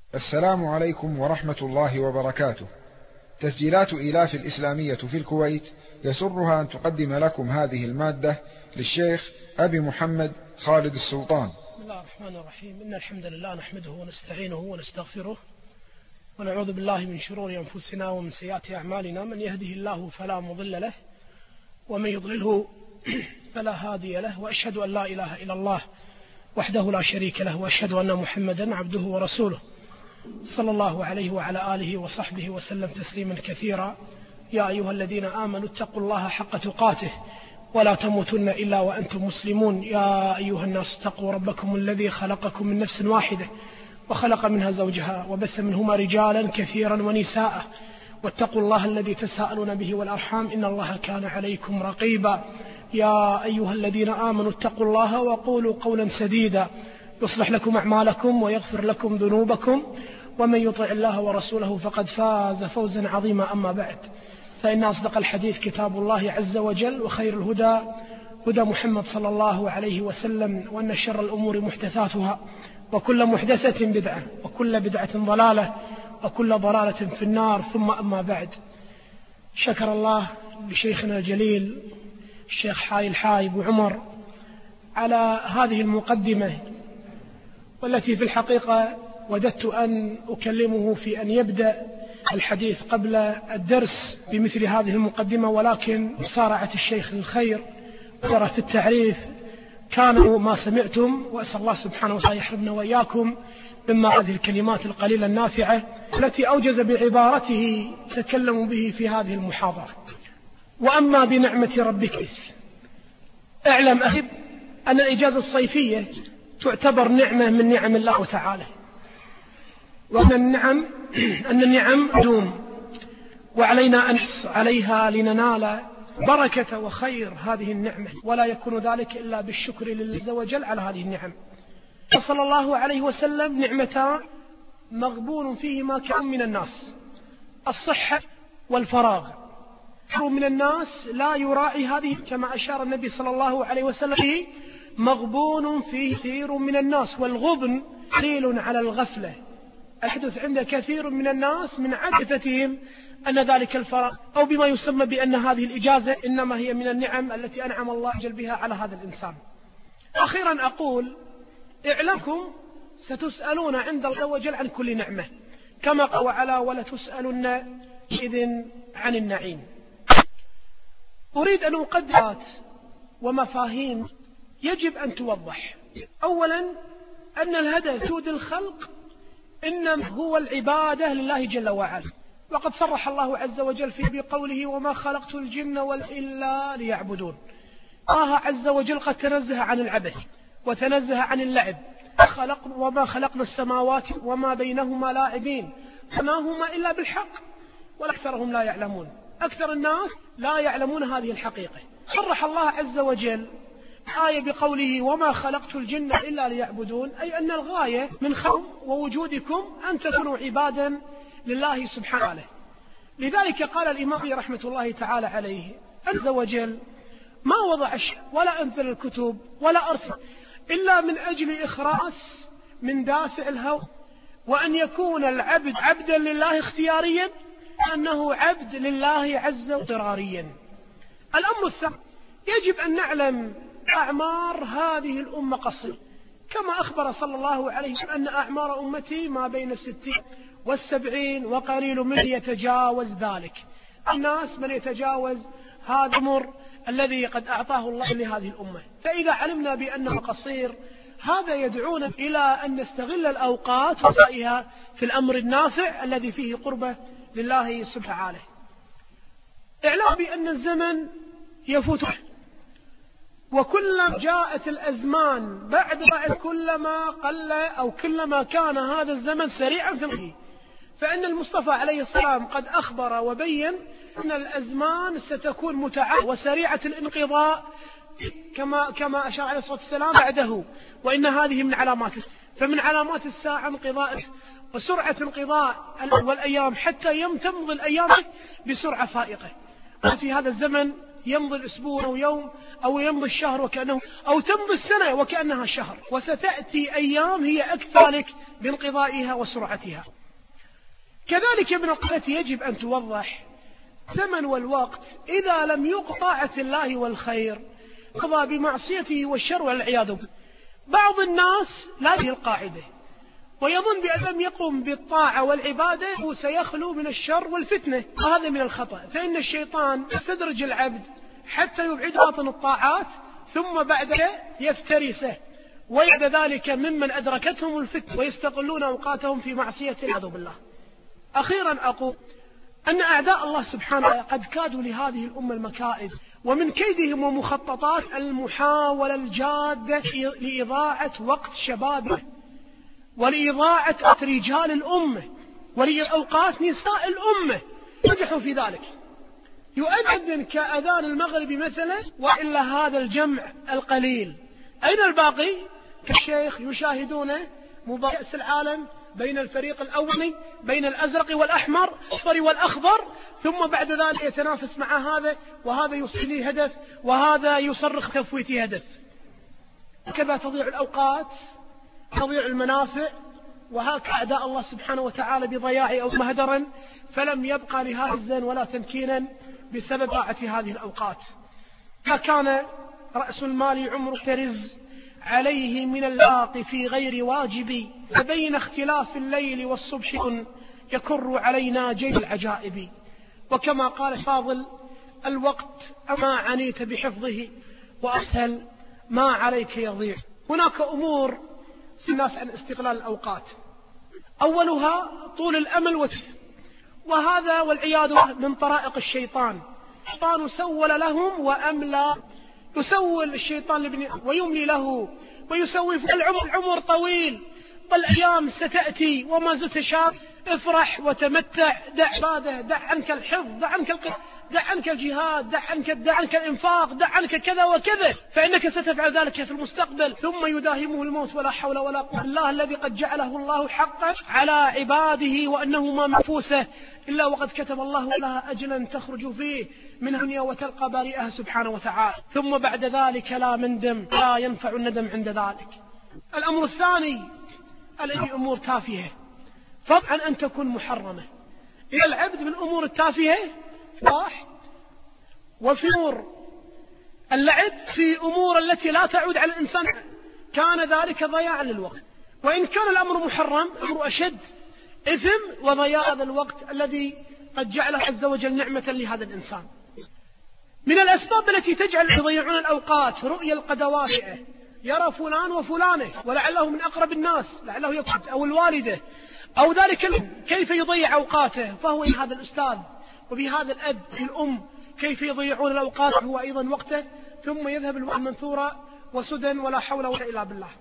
السلام عليكم ورحمة الله وبركاته. تسجيلات إيلاف الإسلامية في الكويت يسرها أن تقدم لكم هذه المادة للشيخ أبي محمد خالد السلطان. بسم الله الرحمن الرحيم. إن الحمد لله نحمده ونستعينه ونستغفره ونعوذ بالله من شرور أنفسنا ومن سيئات أعمالنا. من يهده الله فلا مضل له ومن يضلله فلا هادي له، وأشهد أن لا إله إلا الله وحده لا شريك له، وأشهد أن محمدا عبده ورسوله صلى الله عليه وعلى آله وصحبه وسلم تسليما كثيرا. يا أيها الذين آمنوا اتقوا الله حق تقاته ولا تموتن إلا وأنتم مسلمون. يا أيها الناس اتقوا ربكم الذي خلقكم من نفس واحدة وخلق منها زوجها وبث منهما رجالا كثيرا ونساء، واتقوا الله الذي تساءلون به والأرحام إن الله كان عليكم رقيبا. يا أيها الذين آمنوا اتقوا الله وقولوا قولا سديدا يصلح لكم أعمالكم ويغفر لكم ذنوبكم، ومن يطع الله ورسوله فقد فاز فوزا عظيما. أما بعد، فإن أصدق الحديث كتاب الله عز وجل، وخير الهدى هدى محمد صلى الله عليه وسلم، وأن شر الأمور محدثاتها، وكل محدثة بدعة، وكل بدعة ضلالة، وكل ضلالة في النار. ثم أما بعد، شكر الله لشيخنا الجليل الشيخ حاي الحاي بو عمر على هذه المقدمة، والتي في الحقيقة وددت أن أكلمه في أن يبدأ الحديث قبل الدرس بمثل هذه المقدمة، ولكن مصارعة الشيخ للخير قدر في التعريف كانوا ما سمعتم، وأسأل الله سبحانه وتعالى يحرمنا وإياكم مما هذه الكلمات القليلة النافعة التي أوجز بعبارته تكلم به في هذه المحاضرة. وأما بنعمة ربك اعلم أخي أن الإجازة الصيفية تعتبر نعمة من نعم الله تعالى، وأن النعم دوم، وعلينا أن نحرص عليها لننال بركة وخير هذه النعمة، ولا يكون ذلك إلا بالشكر لله عز وجل على هذه النعم. صلى الله عليه وسلم نعمتان مغبون فيهما كثير من الناس: الصحة والفراغ. كثير من الناس لا يراعي هذه، كما أشار النبي صلى الله عليه وسلم: مغبون فيه كثير من الناس، والغبن دليل على الغفلة. الحدث عند كثير من الناس من عدفتهم أن ذلك الفراغ أو بما يسمى بأن هذه الإجازة إنما هي من النعم التي أنعم الله جل بها على هذا الإنسان. أخيرا أقول: اعلمكم ستسألون عند الله وجل عن كل نعمة، كما قال وعلا: ولتسألن إذن عن النعيم. أريد أن أقدم ومفاهيم يجب أن توضح. أولا، أن الهدف وجود الخلق إنما هو العبادة لله جل وعلا، وقد صرح الله عز وجل في بقوله: وما خلقت الجن والإنس إلا ليعبدون. الله عز وجل قد تنزه عن العبث وتنزه عن اللعب، وما خلقنا السماوات وما بينهما لاعبين وما هما إلا بالحق والأكثرهم لا يعلمون. أكثر الناس لا يعلمون هذه الحقيقة. صرح الله عز وجل آية بقوله: وما خلقت الجن إلا ليعبدون، أي أن الغاية من خلق ووجودكم أن تكونوا عبادا لله سبحانه. لذلك قال الإمام رحمة الله تعالى عليه عز وجل: ما وضع الشيء ولا أنزل الكتب ولا أرسل إلا من أجل إخراس من دافع الهوى، وأن يكون العبد عبدا لله اختياريا، أنه عبد لله عز وجل. الأمر الثاني، يجب أن نعلم أعمار هذه الأمة قصيرة، كما أخبر صلى الله عليه وسلم أن أعمار أمتي ما بين 60 و70 وقليل من يتجاوز ذلك. الناس من يتجاوز هذا الأمر الذي قد أعطاه الله لهذه الأمة. فإذا علمنا بأنه قصير، هذا يدعونا إلى أن نستغل الأوقات وسائها في الأمر النافع الذي فيه قربة لله سبحانه وتعالى. اعلم بأن الزمن يفوت، وكلما جاءت الأزمان بعد كلما قل أو كلما كان هذا الزمن سريعا في الغي. فإن المصطفى عليه السلام قد أخبر وبين أن الأزمان ستكون متعاقبة وسريعة الانقضاء، كما أشار عليه الصلاة والسلام بعده: وإن هذه من علامات. فمن علامات الساعة انقضاء وسرعة انقضاء والأيام، حتى تمضي الأيام بسرعة فائقة. وفي هذا الزمن يمضي الأسبوع أو يوم، أو يمضي الشهر وكأنه، أو تمضي السنة وكأنها شهر، وستأتي أيام هي أكثر لك بانقضائها وسرعتها. كذلك ابن القيم يجب أن توضح الزمن والوقت إذا لم يقضى طاعة الله والخير قضى بمعصيته والشر والعياذ بالله. بعض الناس لا هذه القاعدة ويظن بأن لم يقم بالطاعة والعبادة سيخلو من الشر والفتنة، وهذا من الخطأ. فإن الشيطان يستدرج العبد حتى يبعد باطن الطاعات ثم بعد يفترسه، وبعد ذلك ممن أدركتهم الفتنة ويستغلون أوقاتهم في معصية والعياذ بالله. أخيرا أقول أن أعداء الله سبحانه قد كادوا لهذه الأمة المكائد، ومن كيدهم ومخططات المحاولة الجادة لإضاعة وقت شبابه، ولإضاعة رجال الأمة، ولأوقات نساء الأمة. نجحوا في ذلك، يؤذن كأذان المغرب مثلا، وإلا هذا الجمع القليل. أين الباقي؟ كالشيخ يشاهدون مباراة كأس العالم بين الفريق الأولي، بين الأزرق والأحمر، الأصفر والأخضر، ثم بعد ذلك يتنافس مع هذا، وهذا يصلي هدف، وهذا يصرخ تفويت هدف. كذا تضيع الأوقات، تضيع المنافع، وهكذا أعداء الله سبحانه وتعالى بضياع أو مهدرا، فلم يبقى لهذا الزين ولا تمكينا بسبب ضاعة هذه الأوقات. فكان رأس المال عمر ترز عليه من اللاق في غير واجب، فبين اختلاف الليل والصبح يكر علينا جيل العجائب. وكما قال فاضل: الوقت أما عنيت بحفظه وأسهل ما عليك يضيع. هناك أمور الناس عن استغلال الأوقات، أولها طول الأمل وهذا والعياذ من طرائق الشيطان. الشيطان سول لهم وأملى، يسول الشيطان لابن ويملي له ويسوف. العمر طويل والأيام ستأتي وما زلت شاب، افرح وتمتع، دع عباده، دع عنك الحفظ، دع عنك دع عنك الجهاد، دع عنك الإنفاق، دع عنك كذا وكذا، فإنك ستفعل ذلك في المستقبل. ثم يداهمه الموت ولا حول ولا قوة بالله الذي قد جعله الله حقا على عباده، وأنه ما منفوسه إلا وقد كتب الله لها أجلا تخرج فيه من الدنيا وتلقى بارئها سبحانه وتعالى. ثم بعد ذلك لا مندم، لا ينفع الندم عند ذلك. الأمر الثاني الأمور تافهة، فضلا أن تكون محرمة. إلى العبد بالأمور التافهة راح، وفي أمور اللعب، في أمور التي لا تعود على الإنسان، كان ذلك ضياعا للوقت. وإن كان الأمر محرم، أمر أشد إثم وضياع هذا الوقت الذي قد جعله عز وجل نعمة لهذا الإنسان. من الأسباب التي تجعل يضيعون الأوقات رؤية القدوات، يرى فلان وفلانه ولعله من أقرب الناس، لعله يكون أو الوالدة أو ذلك، كيف يضيع أوقاته، فهو هذا الأستاذ وبهذا الأب الأم كيف يضيعون الأوقات هو أيضا وقته، ثم يذهب الوقت منثورا وسدى ولا حول ولا قوة إلا بالله.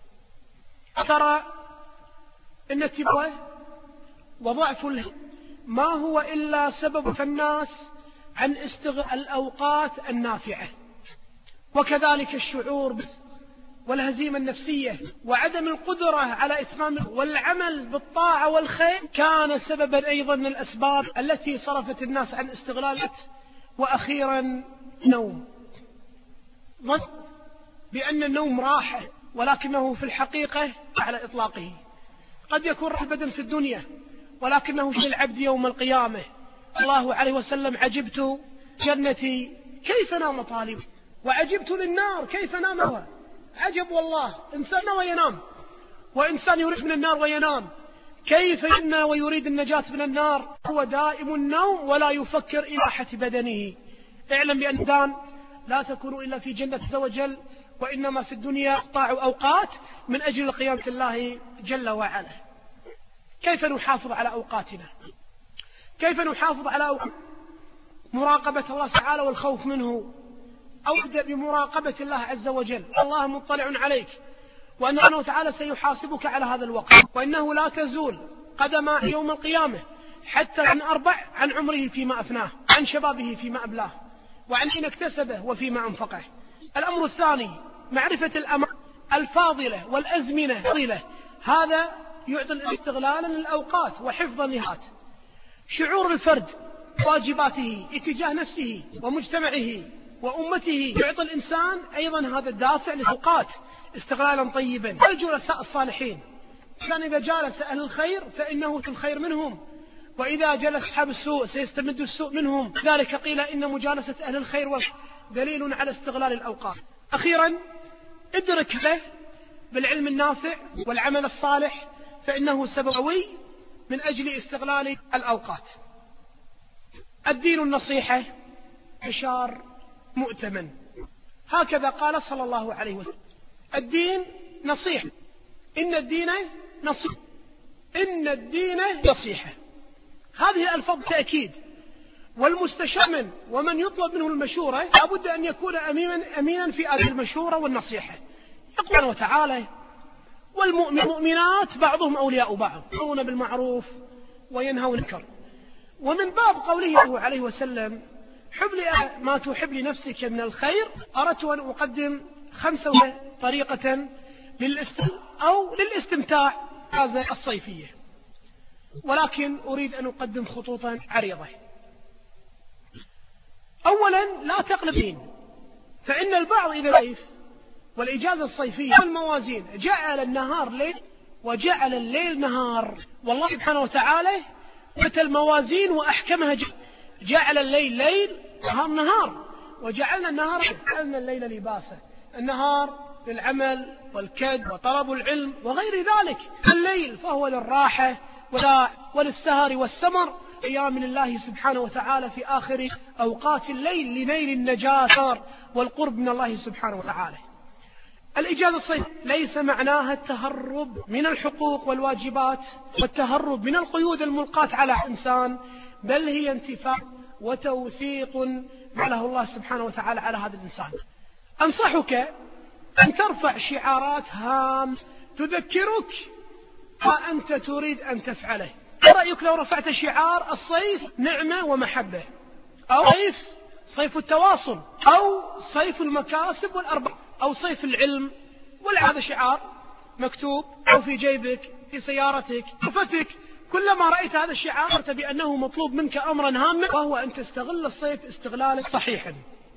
ترى إن التبوة وضعف ما هو إلا سبب في الناس عن استغلال الأوقات النافعة، وكذلك الشعور والهزيمة النفسية وعدم القدرة على إتمام والعمل بالطاعة والخير كان سببا أيضا من الأسباب التي صرفت الناس عن استغلاله. وأخيرا نوم، ظن بأن النوم راحة، ولكنه في الحقيقة على إطلاقه. قد يكون البدن في الدنيا ولكنه في العبد يوم القيامة. الله عليه وسلم: عجبت جنتي كيف نام طالب، وعجبت للنار كيف نامها. عجب والله، إنسان وينام، وإنسان يريد من النار وينام، كيف ينام ويريد النجاة من النار؟ هو دائم النوم ولا يفكر إباحة بدنه. اعلم بأن الدان لا تكون إلا في جنة عز وجل، وإنما في الدنيا قطاع أوقات من أجل قيامة الله جل وعلا. كيف نحافظ على أوقاتنا؟ كيف نحافظ على مراقبة الله تعالى والخوف منه؟ أبدأ بمراقبة الله عز وجل. الله مطلع عليك، وأنه تعالى سيحاسبك على هذا الوقت، وإنه لا تزول قدم يوم القيامة حتى عن 4: عن عمره فيما أفناه، عن شبابه فيما أبلاه، وعن حين اكتسبه وفيما أنفقه. الأمر الثاني معرفة الأمر الفاضلة والأزمنة الفاضلة، هذا يعطي استغلالا للأوقات وحفظا لها. شعور الفرد واجباته اتجاه نفسه ومجتمعه وأمته يعطي الإنسان أيضا هذا الدافع للأوقات استغلالا طيبا. الجلساء الصالحين، كان إذا جالس أهل الخير فإنه الخير منهم، وإذا جلس أصحاب السوء سيستمد السوء منهم. ذلك قيل إن مجالسة أهل الخير دليل على استغلال الأوقات. أخيرا ادرك له بالعلم النافع والعمل الصالح، فإنه سبب قوي من أجل استغلال الأوقات. الدين النصيحة عشار مؤتمن، هكذا قال صلى الله عليه وسلم. الدين نصيحة، إن الدين نصيحة، إن الدين نصيحة. هذه الألفاظ تأكيد، والمستشار ومن يطلب منه المشورة لابد أن يكون أمينا في هذه المشورة والنصيحة. يقول وتعالى: والمؤمنات بعضهم أولياء بعض يأمرون بالمعروف وينهون عن المنكر. ومن باب قوله عليه وسلم: حب لي ما تحب لنفسك من الخير، أردت أن أقدم 5 طريقة للاستمتاع هذا الصيفية، ولكن أريد أن أقدم خطوطا عريضة. أولا، لا تقلب دين، فإن البعض إذا ليف والإجازة الصيفية الموازين جعل النهار ليل وجعل الليل نهار. والله سبحانه وتعالى مثل الموازين وأحكمها، جعل الليل ليل نهار نهار، وجعلنا النهار، جعلنا الليل لباسا. النهار للعمل والكد وطلب العلم وغير ذلك، الليل فهو للراحة وللسهر والسمر، قيام لله سبحانه وتعالى في آخر أوقات الليل لنيل النجاة والقرب من الله سبحانه وتعالى. الإجازة الصيفية ليس معناها التهرب من الحقوق والواجبات والتهرب من القيود الملقاة على الإنسان، بل هي انتفاع وتوثيق له الله سبحانه وتعالى على هذا الإنسان. أنصحك أن ترفع شعارات هام تذكرك ما أنت تريد أن تفعله. رأيك لو رفعت شعار الصيف نعمة ومحبة، أو صيف التواصل، أو صيف المكاسب والأرباح، أو صيف العلم، هذا شعار مكتوب أو في جيبك في سيارتك وفتك، كلما رأيت هذا الشعار عرفت بأنه مطلوب منك أمرا هاما، وهو أن تستغل الصيف استغلالا صحيحا.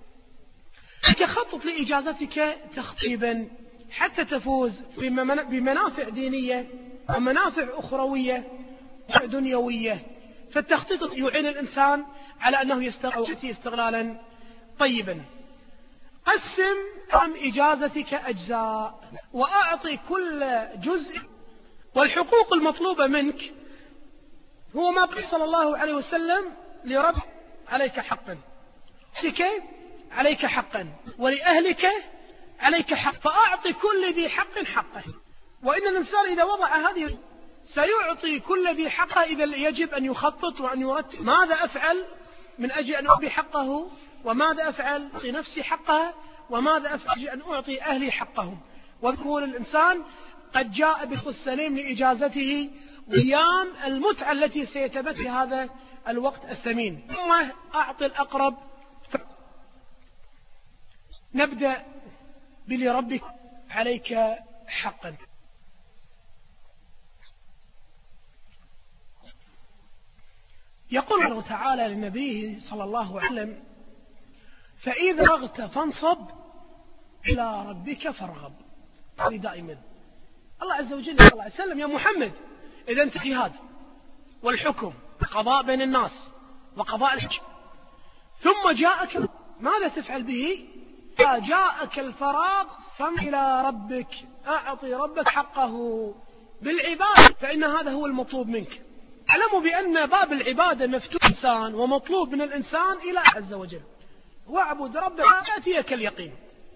تخطط لإجازتك تخطيبا حتى تفوز بمنافع دينية ومنافع أخروية ودنيوية. فالتخطيط يعين الإنسان على أنه يستغل استغلالا طيبا. قسم إجازتك أجزاء، وأعطي كل جزء، والحقوق المطلوبة منك هو ما قال صلى الله عليه وسلم: لرب عليك حقا، عليك حقا، ولأهلك عليك حق، فأعطي كل ذي حق حقه. وإن الإنسان إذا وضع هذه سيعطي كل ذي حقه، إذا يجب أن يخطط وأن يرتب ماذا أفعل من أجل أن أعطي حقه، وماذا أفعل أعطي نفسي حقها، وماذا أفعل أن أعطي أهلي حقهم. ويكون الإنسان قد جاء بالسليم لإجازته وأيام المتعة التي سيتمتع هذا الوقت الثمين. ثم أعطي الأقرب. نبدأ بلربك عليك حقا. يقول الله تعالى لنبيه صلى الله عليه وسلم: فإذا رغت فانصب إلى ربك فارغب. دائما الله عز وجل صلى الله عليه وسلم: يا محمد، إذا أنت جهاد والحكم قضاء بين الناس وقضاء الحج، ثم جاءك ماذا تفعل به؟ جاءك الفراغ إلى ربك، أعطي ربك حقه بالعبادة، فإن هذا هو المطلوب منك. اعلموا بأن باب العبادة مفتوح إنسان ومطلوب من الإنسان إلى عز وجل. واعبد ربك يأتيك اليقين.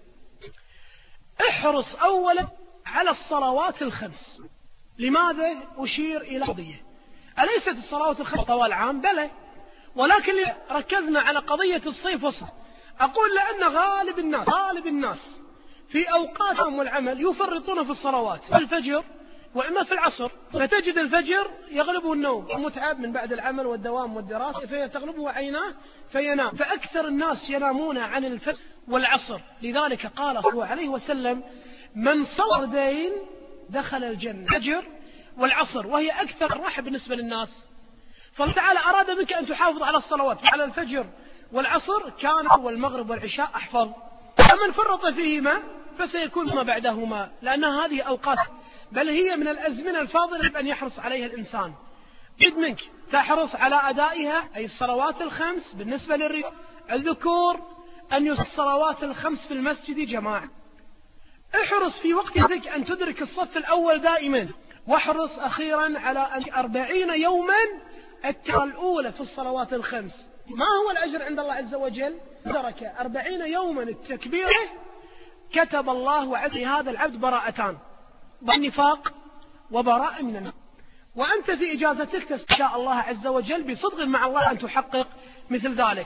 احرص أولا على الصلوات ال5. لماذا أشير إلى قضية؟ أليست الصلوات ال5 طوال عام؟ بلى، ولكن ركزنا على قضية الصيف والصيف. أقول لأن غالب الناس في أوقاتهم والعمل يفرطون في الصلوات، في الفجر وإما في العصر، فتجد الفجر يغلبه النوم ومتعب من بعد العمل والدوام والدراسة، فتغلبه عيناه فينام. فأكثر الناس ينامون عن الفجر والعصر. لذلك قال صلى الله عليه وسلم: من صلى دين دخل الجنة. الفجر والعصر، وهي أكثر راحة بالنسبة للناس. فالله تعالى أراد منك أن تحافظ على الصلوات، على الفجر والعصر كان والمغرب والعشاء أحفظ، فمن فرط فيهما فسيكون ما بعدهما، لأن هذه أوقات بل هي من الأزمنة الفاضلة أن يحرص عليها الإنسان. جد منك تحرص على أدائها، أي الصلوات الخمس بالنسبة للذكور أن يصلي الصلوات الخمس في المسجد جماعة. احرص في وقتك أن تدرك الصف الأول دائما، واحرص أخيرا على أن 40 يوما الأولى في الصلوات الخمس. ما هو الأجر عند الله عز وجل؟ درك 40 يوما التكبيرة كتب الله عز هذا العبد براءتان، بالنفاق وبراءة من النفاق. وأنت في إجازتك تستشاء الله عز وجل بصدق مع الله أن تحقق مثل ذلك.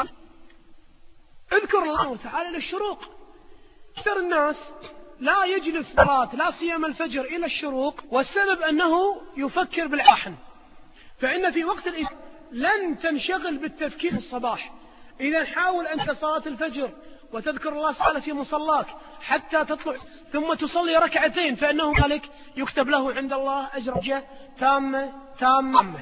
اذكر الله تعالى للشروق. أكثر الناس لا يجلس صلاة لا سيما الفجر إلى الشروق، والسبب أنه يفكر بالعحن، فإن في وقت لن تنشغل بالتفكير الصباح. إذا حاول أنت صلاة الفجر وتذكر الله تعالى في مصلاك حتى تطلع، ثم تصلي ركعتين، فإنه ذلك يكتب له عند الله أجر تامة.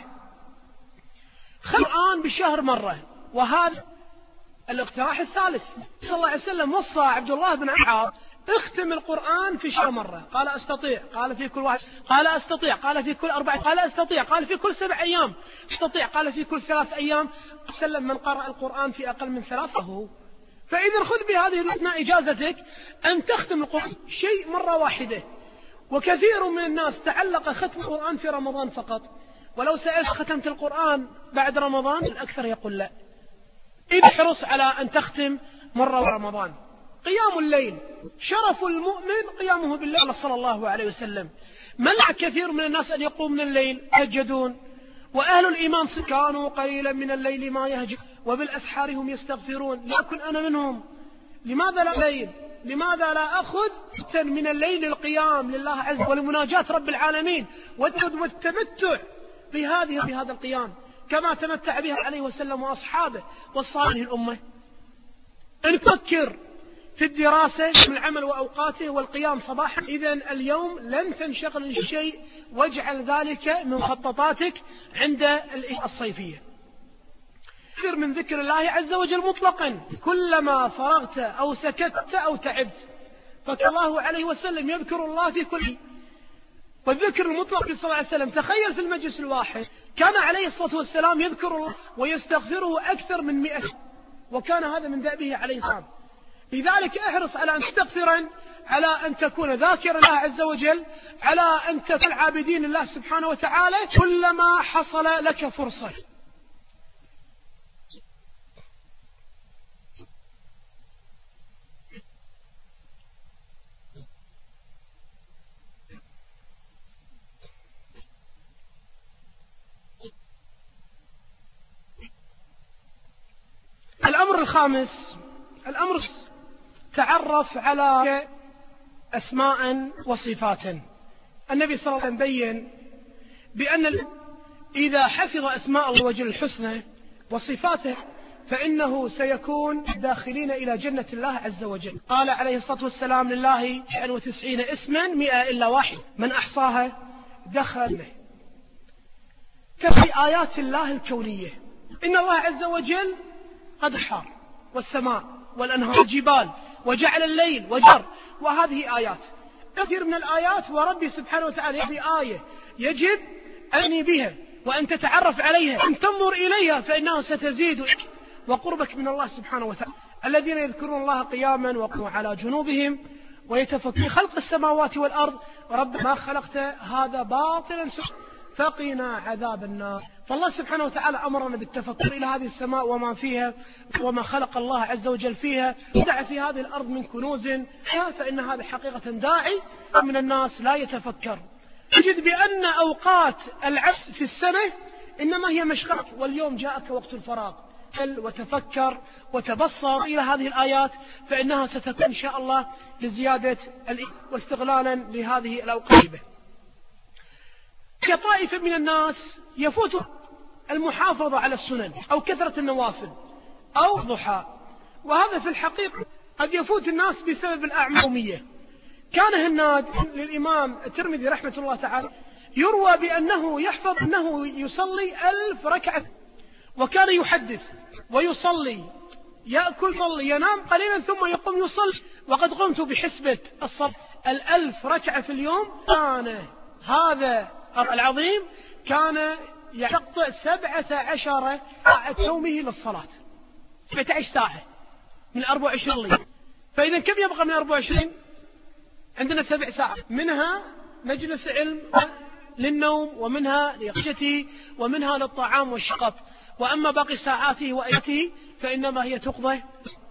القرآن بالشهر مرة، وهذا الاقتراح الثالث. صلى الله عليه وسلم وصى عبد الله بن عمرو اختم القرآن في شهر مرة. قال أستطيع، قال في كل واحد، قال أستطيع، قال في كل 4، قال أستطيع، قال في كل 7 أيام، أستطيع، قال في كل 3 أيام. سلم من قرأ القرآن في أقل من 3. فإذا خذ بهذه الأثناء إجازتك أن تختم القرآن شيء مرة واحدة. وكثير من الناس تعلق ختم القرآن في رمضان فقط، ولو سألت ختمت القرآن بعد رمضان الأكثر يقول لا. إذا احرص على أن تختم مرة رمضان. قيام الليل شرف المؤمن قيامه بالليل صلى الله عليه وسلم. منع كثير من الناس أن يقوم من الليل يهجدون، وأهل الإيمان كانوا قليلا من الليل ما يهجد وبالأسحار هم يستغفرون. لأكن أنا منهم. لماذا لا الليل؟ لماذا لا أخذ من الليل القيام لله عز وجل ولمناجاة رب العالمين والتمتع بهذا القيام كما تمتع به عليه وسلم وأصحابه والصالح الأمة. أن تفكر في الدراسة من العمل وأوقاته والقيام صباحا. إذن اليوم لن تنشغل شيء، واجعل ذلك من خططاتك عند الصيفية. كثر من ذكر الله عز وجل مطلقا، كلما فرغت أو سكت أو تعبت. فكان الله عليه وسلم يذكر الله في كل، والذكر المطلق صلى الله عليه وسلم تخيل في المجلس الواحد كان عليه الصلاة والسلام يذكر الله ويستغفره أكثر من 100، وكان هذا من دأبه عليه الصلاة. لذلك احرص على أن تستغفرا، على أن تكون ذاكر الله عز وجل، على أن تكون عابدين الله سبحانه وتعالى كلما حصل لك فرصة. الأمر الخامس، تعرف على أسماء وصفات. النبي صلى الله عليه وسلم بين بأن إذا حفظ أسماء الله وجل الحسنى وصفاته فإنه سيكون داخلين إلى جنة الله عز وجل. قال عليه الصلاة والسلام لله 99 اسما 100 إلا واحد، من أحصاها دخل. كفي آيات الله الكونية. إن الله عز وجل قد حار والسماء والأنهار والجبال وجعل الليل وجر، وهذه آيات كثير من الآيات. وربي سبحانه وتعالى هذه آية يجب أن بها وأن تتعرف عليها، أن تنظر إليها فإنها ستزيدك وقربك من الله سبحانه وتعالى. الذين يذكرون الله قياما وقعودا على جنوبهم ويتفكرون في خلق السماوات والأرض رب ما خلقت هذا باطلا فقنا عذاب النار. فالله سبحانه وتعالى أمرنا بالتفكر إلى هذه السماء وما فيها وما خلق الله عز وجل فيها. دع في هذه الأرض من كنوز، فإن هذا حقيقة داعي من الناس لا يتفكر. تجد بأن أوقات العبث في السنة إنما هي مشغلة، واليوم جاءك وقت الفراغ. وتفكر وتبصر إلى هذه الآيات فإنها ستكون إن شاء الله لزيادة واستغلالا لهذه الأوقات. كطائفة من الناس يفوت المحافظة على السنن أو كثرة النوافل أو ضحى، وهذا في الحقيقة قد يفوت الناس بسبب الأعمال اليومية. كان هناد للإمام الترمذي رحمة الله تعالى يروى بأنه يحفظ أنه يصلي 1000 ركعة، وكان يحدث ويصلي، يأكل صلي ينام قليلا ثم يقوم يصلي. وقد قمت بحسبة الصلاة 1000 ركعة في اليوم. كان هذا العظيم كان يقطع 17 ساعة يومه للصلاة، 17 ساعة من 24 ليلة. فإذا كم يبقى من 24؟ عندنا 7 ساعات، منها مجلس علم للنوم، ومنها ليقظته، ومنها للطعام والشقط. وأما باقي ساعاته وأياته فإنما هي تقضى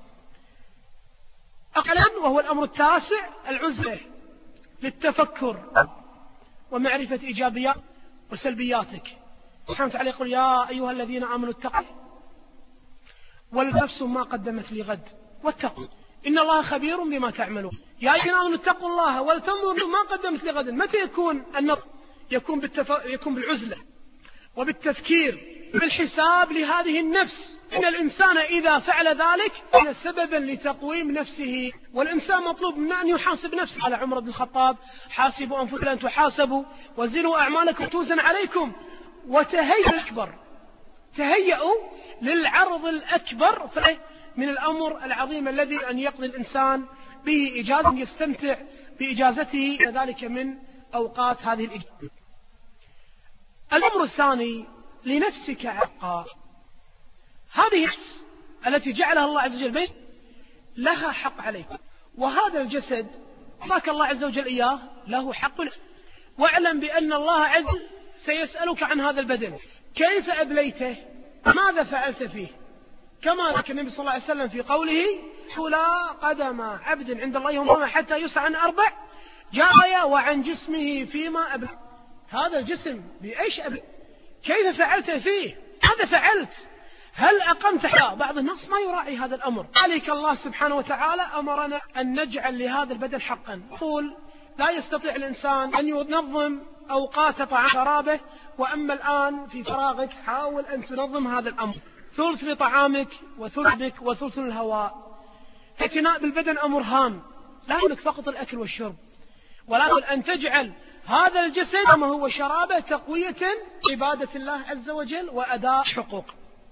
أقلا. وهو الأمر التاسع، العزلة للتفكر ومعرفة إيجابيات وسلبياتك. سبحانه وتعالى يقول: يا أيها الذين آمنوا اتقوا والنفس ما قدمت لغد واتقوا إن الله خبير بما تعملون. يا أيها الذين آمنوا اتقوا الله ولتنظر ما قدمت لغد. متى يكون النظر؟ يكون بالعزلة وبالتفكير بالحساب لهذه النفس. إن الإنسان إذا فعل ذلك كان سببا لتقويم نفسه، والإنسان مطلوب من أن يحاسب نفسه. على عمر بن الخطاب: حاسبوا أنفسكم أن تحاسبوا وزنوا أعمالكم توزن عليكم تهيئوا للعرض الأكبر من الأمر العظيم الذي أن يقضي الإنسان به إجازة يستمتع بإجازته، ذلك من أوقات هذه الإجازة. الأمر الثاني، لنفسك عقا. هذه النفس التي جعلها الله عز وجل بيت لها حق عليك، وهذا الجسد أعطاك الله عز وجل إياه له حق. واعلم بأن الله عز وجل سيسألك عن هذا البدن: كيف أبليته؟ ماذا فعلت فيه؟ كما ذكر النبي صلى الله عليه وسلم في قوله: لا قدم عبد عند الله يوم حتى يسأل عن 4 جاء وعن جسمه فيما أبلى. هذا الجسم بأيش أبلى؟ كيف فعلت فيه؟ ماذا فعلت؟ هل أقمت حياة؟ بعض الناس ما يراعي هذا الأمر. ذلك الله سبحانه وتعالى أمرنا أن نجعل لهذا البدن حقا. يقول: لا يستطيع الإنسان أن ينظم أوقات طعام شرابه، وأما الآن في فراغك حاول أن تنظم هذا الأمر. ثلث لطعامك وثلث بك وثلث للهواء. الاعتناء بالبدن أمر هام، لا يملك فقط الأكل والشرب، ولكن أن تجعل هذا الجسد كما هو شرابه تقوية عبادة الله عز وجل وأداء حقوق.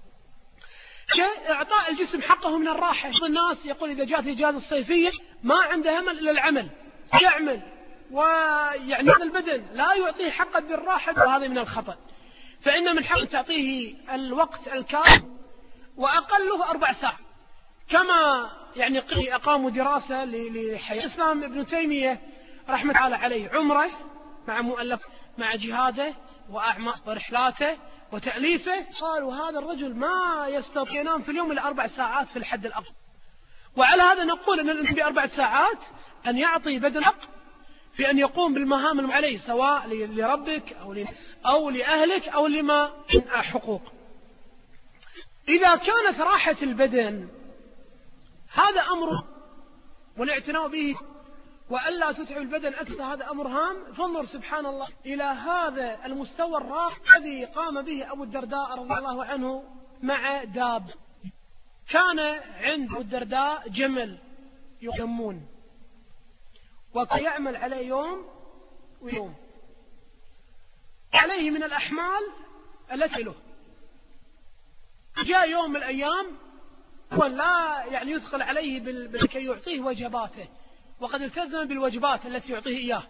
إعطاء الجسم حقه من الراحة. الناس يقول: إذا جاءت الإجازة الصيفية ما عنده همل إلا العمل، يعمل، ويعني هذا البدن لا يعطيه حقا بالراحة، وهذا من الخطأ. فإن من حق تعطيه الوقت الكافي، وأقله 4 ساعات. كما يعني أقاموا دراسة لحياة الإسلام ابن تيمية رحمة الله عليه، عمره مع مؤلف مع جهاده وأعمال ورحلاته وتأليفه، قالوا هذا الرجل ما يستطيع ينام في اليوم إلا 4 ساعات في الحد الأقصى. وعلى هذا نقول أن الإنسان ب4 ساعات أن يعطي بدن حق في أن يقوم بالمهام عليه، سواء لربك أو لأهلك أو لما حقوق. إذا كانت راحة البدن هذا أمر، والاعتناء به وألا تتعب البدن أكثر هذا أمر هام. فانظر سبحان الله إلى هذا المستوى الراقي الذي قام به أبو الدرداء رضي الله عنه مع داب. كان عند أبو الدرداء جمل يقمون، وكان يعمل عليه يوم ويوم، عليه من الأحمال التي له. جاء يوم من الأيام ولا يعني يثقل عليه كي يعطيه وجباته، وقد التزم بالوجبات التي يعطيه إياه.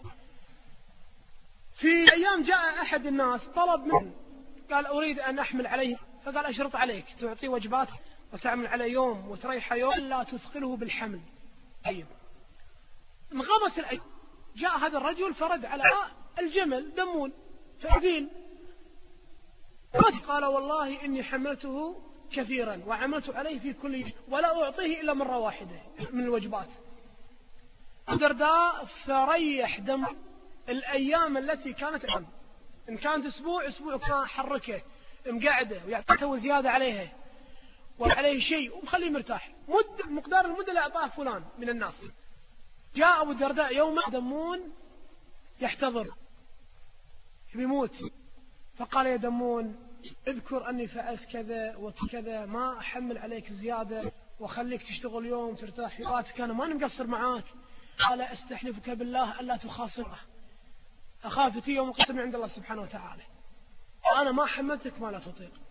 في أيام جاء أحد الناس طلب منه، قال: أريد أن أحمل عليه. فقال: أشرط عليك تعطيه وجبات وتعمل عليه يوم وتريح يوم، لا تثقله بالحمل. طيب، انغمت الأيام، جاء هذا الرجل فرد على الجمل دمون فأزين، قال: والله إني حملته كثيرا وعملت عليه في كل يوم ولا أعطيه إلا مرة واحدة من الوجبات. الدرداء فريح دم الأيام التي كانت عنه. إن كانت أسبوع كان حركه مقعده ويعطيه زيادة عليها وعليه شيء ومخليه مرتاح. مقدار المدة اللي أعطاه فلان من الناس. جاء أبو الدرداء يوم دمون يحتضر بيموت، فقال: يا دمون اذكر أني فعلت كذا وكذا، ما أحمل عليك زيادة وخليك تشتغل يوم ترتاح يوماتك، أنا ما مقصر معاك. قال: أستحلفك بالله ألا تخاصمه، أخاف في يوم القسم عند الله سبحانه وتعالى، أنا ما حملتك ما لا تطيق.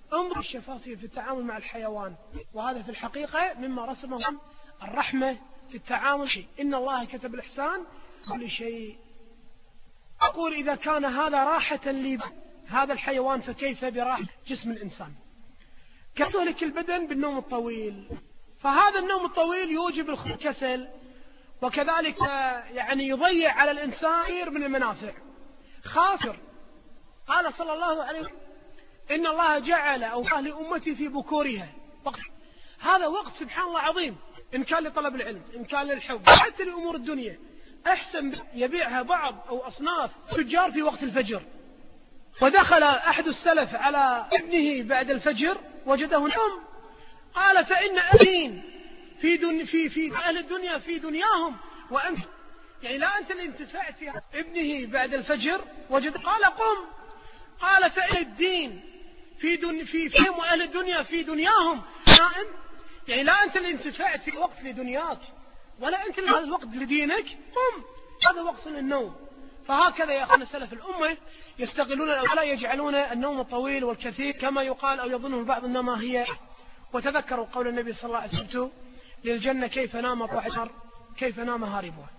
انظر الشفافية في التعامل مع الحيوان، وهذا في الحقيقة مما رسمهم الرحمة في التعامل. إن الله كتب الإحسان كل شيء. أقول إذا كان هذا راحة لي هذا الحيوان فكيف براحة جسم الإنسان؟ كتهلك البدن بالنوم الطويل، فهذا النوم الطويل يوجب الكسل، وكذلك يعني يضيع على الإنسان كثير من المنافع. خاسر قال صلى الله عليه وسلم إن الله جعل أوقات لأمتي في بكورها وقت. هذا وقت سبحان الله عظيم، إن كان لطلب العلم، إن كان للحب، حتى لأمور الدنيا. أحسن يبيعها بعض أو أصناف تجار في وقت الفجر. ودخل أحد السلف على ابنه بعد الفجر وجده نوم، قال فإن أهل في أهل الدنيا في دنياهم وأنت يعني لا أنت اللي انتفعت فيها. ابنه بعد الفجر وجد، قال قم، قال فإن الدين فيهم وأهل الدنيا في دنياهم نائم. يعني لا أنت اللي انتفعت في وقت لدنياك ولا أنت اللي هذا الوقت لدينك، قم، هذا وقت للنوم. فهكذا يا أخوان سلف الأمة يستغلون ولا يجعلون النوم الطويل والكثير كما يقال أو يظنه البعض إنما هي. وتذكروا قول النبي صلى الله عليه وسلم للجنة كيف نام طاعتها كيف نام هاربها.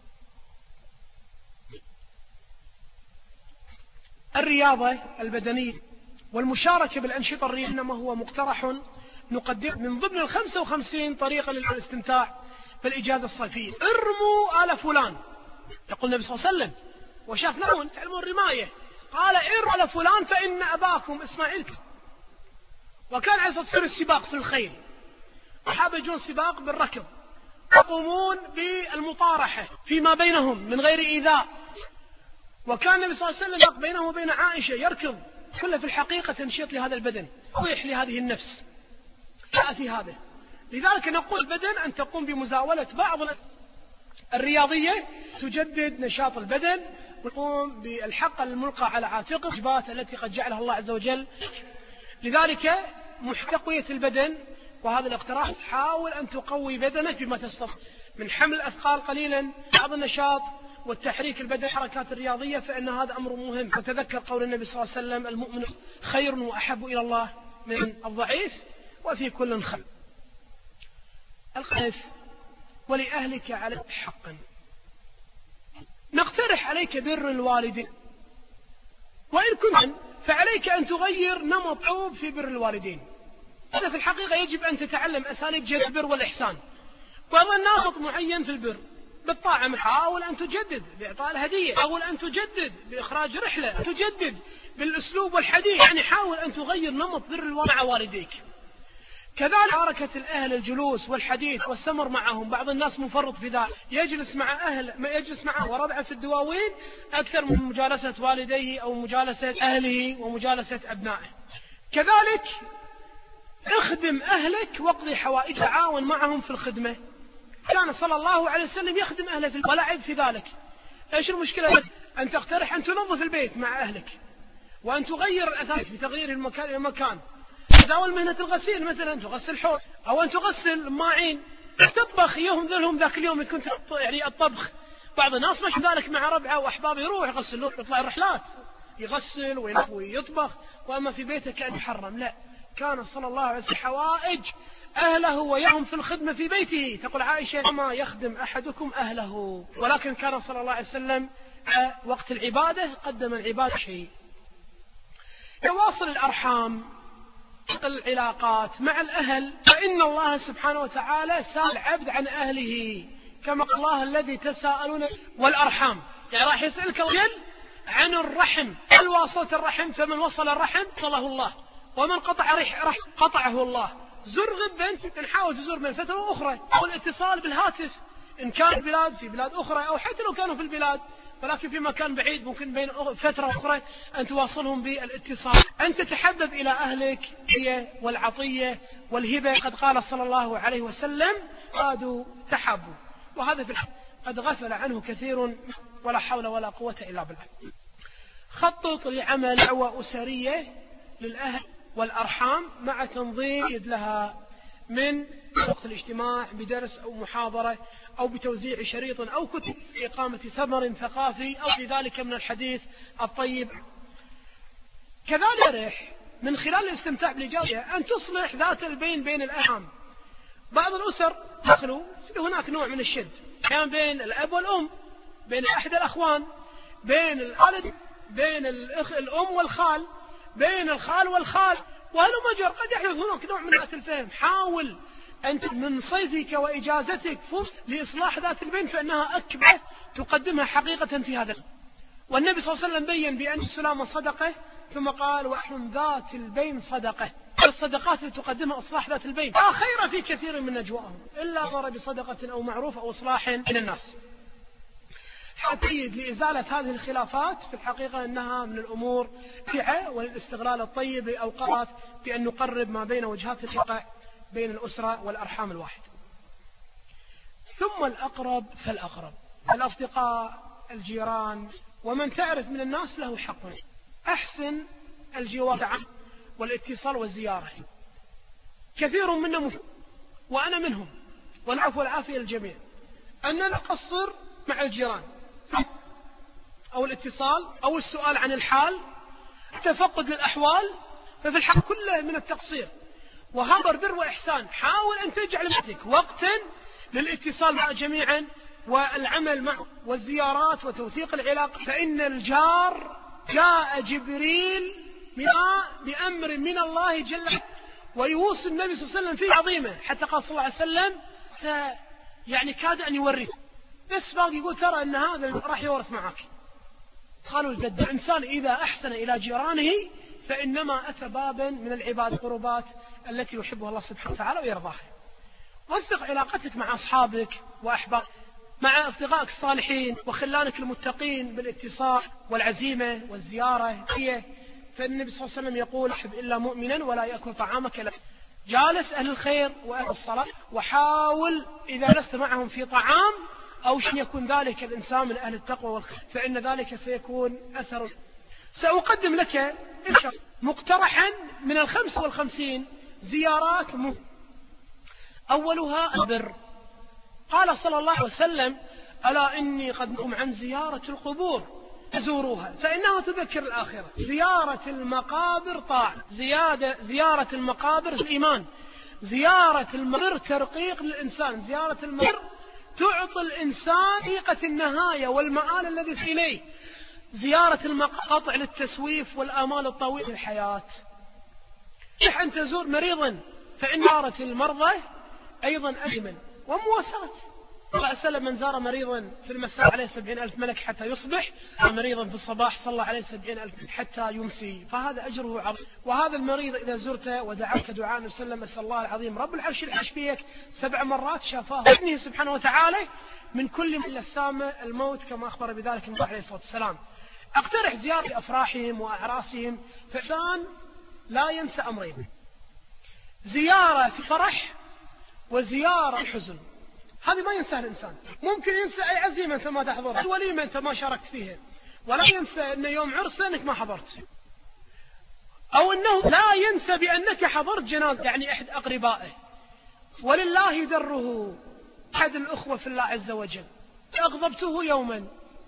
الرياضة البدنية والمشاركة بالأنشطة الرياضية إنما هو مقترح نقدم من ضمن 55 طريقة للاستمتاع بالإجازة الصيفية. ارموا آل فلان، يقول النبي صلى الله عليه وسلم وشافناهم تعلمون الرماية، قال ارموا آل فلان فإن أباكم إسماعيل. وكان عايز تصير السباق في الخيل، أصحاب يجون سباق بالركض، يقومون بالمطارحة فيما بينهم من غير إيذاء. وكان النبي صلى الله عليه وسلم بينه وبين عائشة يركض، كله في الحقيقة تنشيط لهذا البدن ويح لهذه النفس. لا في هذا، لذلك نقول البدن أن تقوم بمزاولة بعض الرياضية تجدد نشاط البدن وتقوم بالحق الملقى على عاتقه الواجبات التي قد جعلها الله عز وجل. لذلك تقوية البدن، وهذا الاقتراح حاول أن تقوي بدنك بما تستطيع من حمل الأثقال قليلا، بعض النشاط والتحريك البدني الحركات الرياضية، فإن هذا أمر مهم. وتذكر قول النبي صلى الله عليه وسلم المؤمن خير وأحب إلى الله من الضعيف وفي كل خير. الخيف ولأهلك عليك حقا. نقترح عليك بر الوالدين، وإن كنت فعليك أن تغير نمط عوب في بر الوالدين. هذا في الحقيقة يجب أن تتعلم أساليب جلب البر والإحسان، وأظن نمط معين في البر بالطاعة. حاول أن تجدد بإعطاء الهدية، حاول أن تجدد بإخراج رحلة، تجدد بالأسلوب والحديث، يعني حاول أن تغير نمط بر مع والديك. كذلك حركة الأهل، الجلوس والحديث والسمر معهم. بعض الناس مفرط في ذلك، يجلس مع وربعه في الدواوين أكثر من مجالسة والديه أو مجالسة أهله ومجالسة أبنائه. كذلك اخدم أهلك واقضي حوائج، تعاون معهم في الخدمة. كان صلى الله عليه وسلم يخدم أهله ولا عيب في ذلك. إيش المشكلة؟ أن تقترح أن تنظف البيت مع أهلك، وأن تغير الأثاث بتغيير المكان إلى مكان. تزاول مهنة الغسيل مثلا، تغسل حوض، أو أن تغسل ماعين، تطبخ يوم ذلهم ذاك اليوم كنت يعني الطبخ. بعض الناس مش ذلك مع ربعه وأحبابه يروح يغسل له، يطلع الرحلات يغسل ويطبخ، وأما في بيته كأن يحرم. لا، كان صلى الله عليه وسلم حوائج أهله ويهم في الخدمة في بيته. تقول عائشة ما يخدم أحدكم أهله، ولكن كان صلى الله عليه وسلم وقت العبادة قدم العبادة شيء. يواصل الأرحام، العلاقات مع الأهل، فإن الله سبحانه وتعالى سأل العبد عن أهله كما قال الله الذي تساءلون والأرحام. يعني راح يسألك الرجل عن الرحم، هل واصلت الرحم؟ فمن وصل الرحم صله الله، ومن قطع رحم قطعه الله. زر غدا، نحاول تزور من فترة أخرى، أو الاتصال بالهاتف إن كان في بلاد أخرى، أو حتى لو كانوا في البلاد ولكن في مكان بعيد ممكن بين فترة أخرى أن تواصلهم بالاتصال. أن تتحبب إلى أهلك هي والعطية والهبة. قد قال صلى الله عليه وسلم قادوا تحابوا، وهذا في قد غفل عنه كثير، ولا حول ولا قوة إلا بالله. خطط لعمل دعوة أسرية للأهل والأرحام مع تنظيم لها من وقت الاجتماع بدرس أو محاضرة أو بتوزيع شريط أو كتب، إقامة سمر ثقافي أو في ذلك من الحديث الطيب. كذلك من خلال الاستمتاع بالإجازة أن تصلح ذات البين بين الأرحام. بعض الأسر دخلوا هناك نوع من الشد كان بين الأب والأم، بين أحد الأخوان، بين الوالد، بين الأم والخال، بين الخال والخال، وهل مجر قد يحدث هناك نوع من ذات الفهم. حاول أنت من صيفك وإجازتك فرصة لإصلاح ذات البين، فإنها أكبر تقدمها حقيقة في هذا. والنبي صلى الله عليه وسلم بين بأن السلام صدقة، ثم قال وأحسن ذات البين صدقة. الصدقات التي تقدمها إصلاح ذات البين لا خير في كثير من نجواهم إلا أمر بصدقة أو معروف أو إصلاح من الناس. حتى لإزالة هذه الخلافات في الحقيقة أنها من الأمور النافعة والاستغلال الطيب لأوقات بأن نقرب ما بين وجهات الحقائق بين الأسرة والأرحام الواحد. ثم الأقرب فالأقرب، الأصدقاء، الجيران، ومن تعرف من الناس له حق. أحسن الجوار والاتصال والزيارة. كثير منا وأنا منهم، والعفو والعافية للجميع، أننا نقصر مع الجيران أو الاتصال أو السؤال عن الحال، تفقد للأحوال، ففي الحق كله من التقصير. وهذا بر وإحسان. حاول أن تجعل لنفسك وقتا للاتصال مع جميعا والعمل معه والزيارات وتوثيق العلاقة، فإن الجار جاء جبريل بأمر من الله جل وعلا ويوصي النبي صلى الله عليه وسلم فيه عظيمة، حتى قال صلى الله عليه وسلم يعني كاد أن يورث، بس باقي يقول ترى أن هذا راح يورث معك. قالوا الجد الإنسان إذا أحسن إلى جيرانه فإنما أتى بابا من العباد القربات التي يحبها الله سبحانه وتعالى ويرضاها. وثق علاقتك مع أصحابك وأحبابك، مع أصدقائك الصالحين وخلانك المتقين بالاتصال والعزيمة والزيارة. فالنبي صلى الله عليه وسلم يقول أحب إلا مؤمنا ولا يأكل طعامك لا. جالس أهل الخير وأهل الصلاة، وحاول إذا لست معهم في طعام أو شيء يكون ذلك الإنسان من أهل التقوى والخير، فإن ذلك سيكون أثر. سأقدم لك إن شاء الله مقترحا من 55 زيارات أولها البر. قال صلى الله عليه وسلم ألا إني قد نهيتكم عن زيارة القبور فزوروها فإنها تذكر الآخرة. زيارة المقابر طاعة، زيارة المقابر الإيمان، زيارة المقابر ترقيق للإنسان، زيارة المقابر تعطي الإنسان حقيقة النهاية والمآل الذي إليه. زيارة المقاطع للتسويف والآمال الطويلة في الحياة. أن تزور مريضا فإن زيارة المرضى أيضا أجمل ومواساة. صلى الله عليه وسلم من زار مريضا في المساء عليه 70,000 ملك حتى يصبح، ومريضا في الصباح صلى عليه 70,000 حتى يمسي، فهذا أجره عظيم. وهذا المريض إذا زرته ودعاك دعاء وسلم أسأل الله العظيم رب العرش يشفيك 7 مرات شافاه ابنه سبحانه وتعالى من كل من السامة الموت كما أخبر بذلك النبي عليه الصلاة والسلام. أقترح زيارة أفراحهم وأعراسهم، فإنسان لا ينسى أمرين: زيارة في فرح وزيارة الحزن. هذه ما ينسى الإنسان. ممكن ينسى أي عزيمة أنت ما تحضرها، وليمة أنت ما شاركت فيها، ولا ينسى أن يوم عرسه أنك ما حضرت، أو أنه لا ينسى بأنك حضرت جنازة يعني أحد أقربائه. ولله دره أحد الأخوة في الله عز وجل أغضبته يوما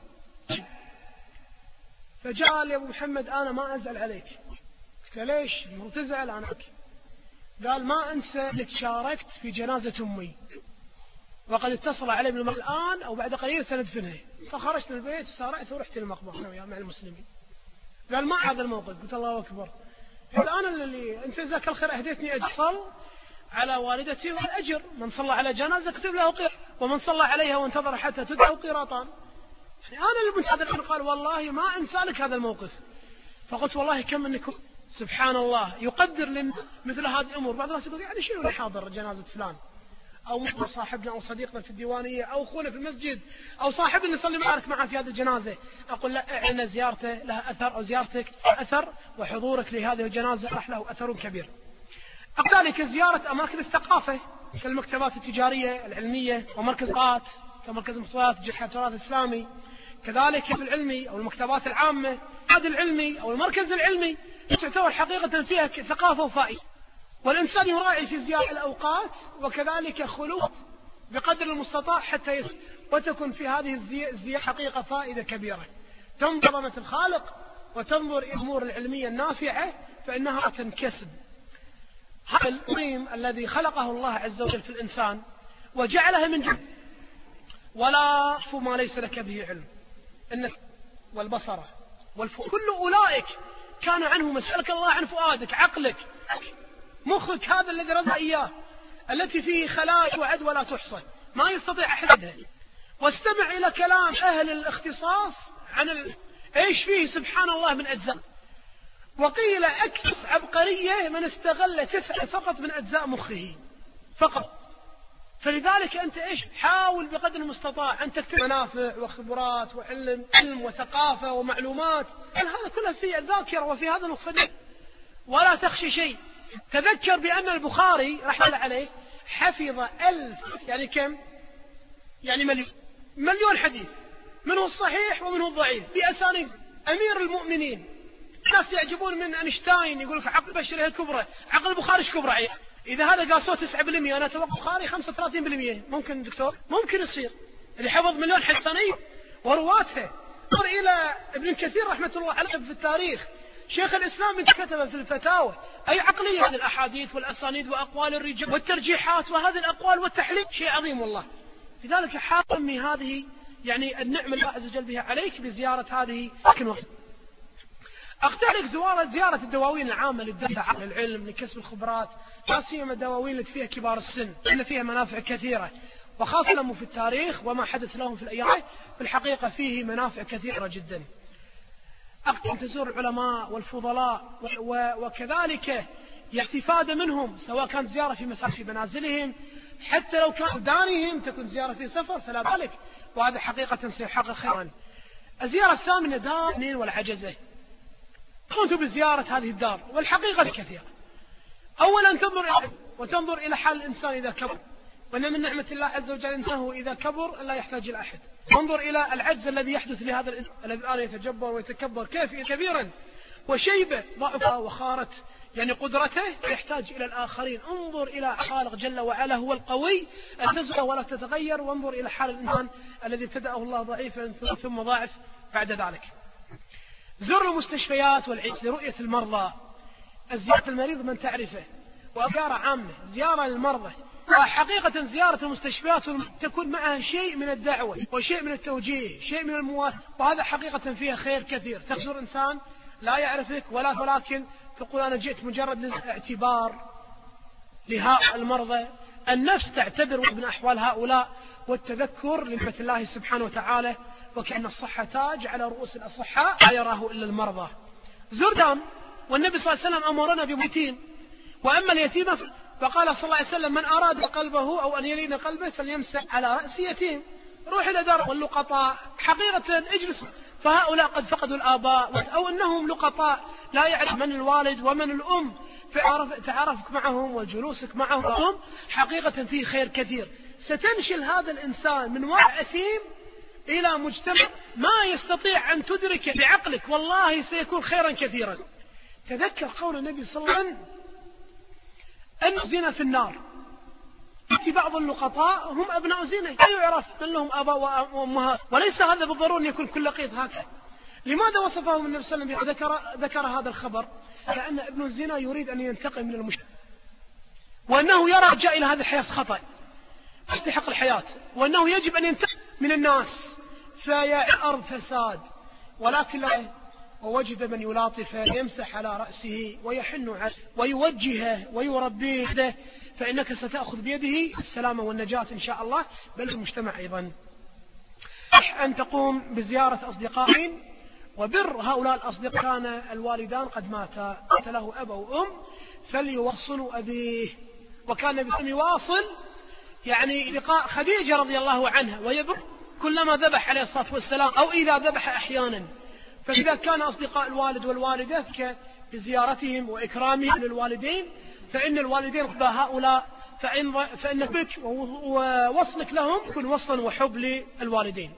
فجاء لي أبو محمد أنا ما أزعل عليك. قلت ليش مو تزعل عنك؟ قال ما أنسى أنك شاركت في جنازة أمي وقد اتصل علي من الآن أو بعد قليل سندفنها. فخرجت من البيت وسارعت ورحت المقبرة أنا مع المسلمين. قال ما هذا الموقف؟ قلت الله أكبر. قال أنا اللي أنت جزاك الخير أهديتني أتصل على والدتي والأجر، من صلى على جنازة كتب له قيراط ومن صلى عليها وانتظر حتى تدعو قيراطان. يعني أنا اللي منتظر. قال والله ما أنسى لك هذا الموقف. فقلت والله كم منكم سبحان الله يقدر لنا مثل هذه الأمور. بعض الناس يقول يعني شنو اللي حاضر جنازة فلان، أو صاحبنا أو صديقنا في الديوانية أو أخونا في المسجد أو صاحبنا اللي يصلي معك معه في هذه الجنازة. أقول لا، أن زيارته لها أثر أو زيارتك أثر، وحضورك لهذه الجنازة راح له أثر كبير. كذلك زيارة أماكن الثقافة كالمكتبات التجارية العلمية ومركز قات كمركز مختلط جحة التراث الإسلامي، كذلك في العلمي أو المكتبات العامة النادي العلمي أو المركز العلمي تعتبر حقيقة فيها ثقافة وفائدة. والإنسان يراعي في زيارة الأوقات وكذلك خلوت بقدر المستطاع حتى وتكون في هذه الزيارة حقيقة فائدة كبيرة. تنظر الخالق وتنظر إلى الأمور العلمية النافعة فإنها تنكسب. هذا العلم الذي خلقه الله عز وجل في الإنسان وجعلها من جد، ولا تقف ما ليس لك به علم، إنك والبصر كل أولئك كانوا عنه مسألك الله عن فؤادك، عقلك، مخك هذا الذي رزق إياه، التي فيه خلايا وعد ولا تحصى، ما يستطيع أحدها. واستمع إلى كلام أهل الاختصاص عن إيش فيه سبحان الله من أجزاء. وقيل أكثر عبقرية من استغل 9 فقط من أجزاء مخه فقط. فلذلك أنت إيش حاول بقدر المستطاع أن تكتب منافع وخبرات وعلم وثقافة ومعلومات، هذا كله في الذاكرة وفي هذا المخ، ولا تخشى شيء. تذكر بأن البخاري رحمه الله عليه حفظ 1000 يعني كم؟ يعني مليون حديث، منه الصحيح ومنه الضعيف بأسانيد. أمير المؤمنين الناس يعجبون من أينشتاين يقول لك عقل البشرية الكبرى، عقل البخاري ايش كبرى؟ إذا هذا قاسوه 9%، أنا أتوقع البخاري 35%. ممكن دكتور؟ ممكن يصير اللي حفظ مليون حديث ورواتها. انظر إلى ابن كثير رحمة الله عليه في التاريخ، شيخ الإسلام من كتب في الفتاوى أي عقلية هذه الأحاديث والأسانيد وأقوال الرجال والترجيحات وهذه الأقوال والتحليل، شيء عظيم والله. لذلك حامي هذه يعني النعمة الله عز وجل بها عليك بزيارة هذه الوقت. أقترح زيارة الدواوين العامة للدفع عن العلم لكسب الخبرات، لا سيما الدواوين التي فيها كبار السن، لأن فيها منافع كثيرة، وخاصة لهم في التاريخ وما حدث لهم في الأيام، في الحقيقة فيه منافع كثيرة جدا. أن تزور العلماء والفضلاء وكذلك الاستفادة منهم، سواء كانت زيارة في منازلهم، حتى لو كان دارهم تكون زيارة في سفر فلا بالك، وهذا حقيقة سيحقق خيرا. الزيارة الثامنة دار النين والعجزة. قمت بزيارة هذه الدار والحقيقة كثيرة. أولا تنظر إلى حال الإنسان إذا كبر، وأن من نعمة الله عز وجل أنه إذا كبر لا يحتاج إلى أحد. انظر إلى العجز الذي يحدث لهذا الذي الآن يتجبر ويتكبر كيف كبيرا، وشيبة ضعفه وخارت يعني قدرته يحتاج إلى الآخرين. انظر إلى خالق جل وعلا هو القوي تزرع ولا تتغير، وانظر إلى حال الإنسان الذي ابتدأه الله ضعيفا ثم ضاعف بعد ذلك. زر المستشفيات والعيش لرؤية المرضى، زيارة المريض من تعرفه، وزيارة عامة، زيارة للمرضى. وحقيقة زيارة المستشفيات تكون معها شيء من الدعوة وشيء من التوجيه، شيء من المواجهة، وهذا حقيقة فيها خير كثير. تزور إنسان لا يعرفك ولكن تقول أنا جئت مجرد الاعتبار لهؤلاء المرضى، النفس تعتبر من أحوال هؤلاء، والتذكر لنعمة الله سبحانه وتعالى، وكأن الصحة تاج على رؤوس الأصحاء لا يراه إلا المرضى. زر دام، والنبي صلى الله عليه وسلم أمرنا بمتين، وأما اليتيم فقال صلى الله عليه وسلم من أراد قلبه أو أن يلين قلبه فليمسح على رأس يتيم. روح إلى دار واللقطاء، حقيقة اجلس، فهؤلاء قد فقدوا الآباء أو أنهم لقطاء لا يعرف من الوالد ومن الأم، تعارفك معهم وجلوسك معهم حقيقة فيه خير كثير. ستنشل هذا الإنسان من واقع أثيم إلى مجتمع ما يستطيع أن تدرك بعقلك، والله سيكون خيرا كثيرا. تذكر قول النبي صلى الله عليه وسلم أن الزنا في النار. في بعض اللقطاء هم أبناء زنا لا يعرف من لهم آباء وأمهات، وليس هذا بالضرورة أن يكون كل لقيط هكذا. لماذا وصفهم النبي صلى الله عليه وسلم ذكر هذا الخبر؟ لأن ابن الزنا يريد أن ينتقم من المجتمع، وأنه يرى جاء إلى هذه الحياة خطأ يستحق الحياة، وأنه يجب أن ينتقم من الناس فيا الأرض فساد. ولكن لا، ووجد من يلاطفه يمسح على رأسه ويحن عليه ويوجهه ويربيه، فإنك ستأخذ بيده السلامة والنجاة إن شاء الله، بل المجتمع أيضا. أن تقوم بزيارة أصدقائهم وبر هؤلاء الأصدقاء. كان الوالدان قد ماتا، له أب أو أم، فليوصلوا أبيه. وكان النبي يواصل يعني لقاء خديجة رضي الله عنها ويبر كلما ذبح عليه الصلاة والسلام، أو إذا ذبح أحيانا. فإذا كان أصدقاء الوالد والوالدة بزيارتهم وإكرامهم للوالدين، فإن الوالدين هؤلاء فإن بك ووصلك لهم يكون وصلا وحب للوالدين.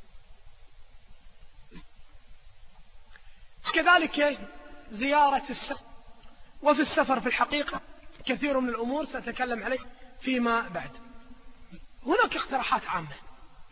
كذلك زيارة السفر. وفي السفر في الحقيقة كثير من الأمور سأتكلم عليه فيما بعد. هناك اقتراحات عامة،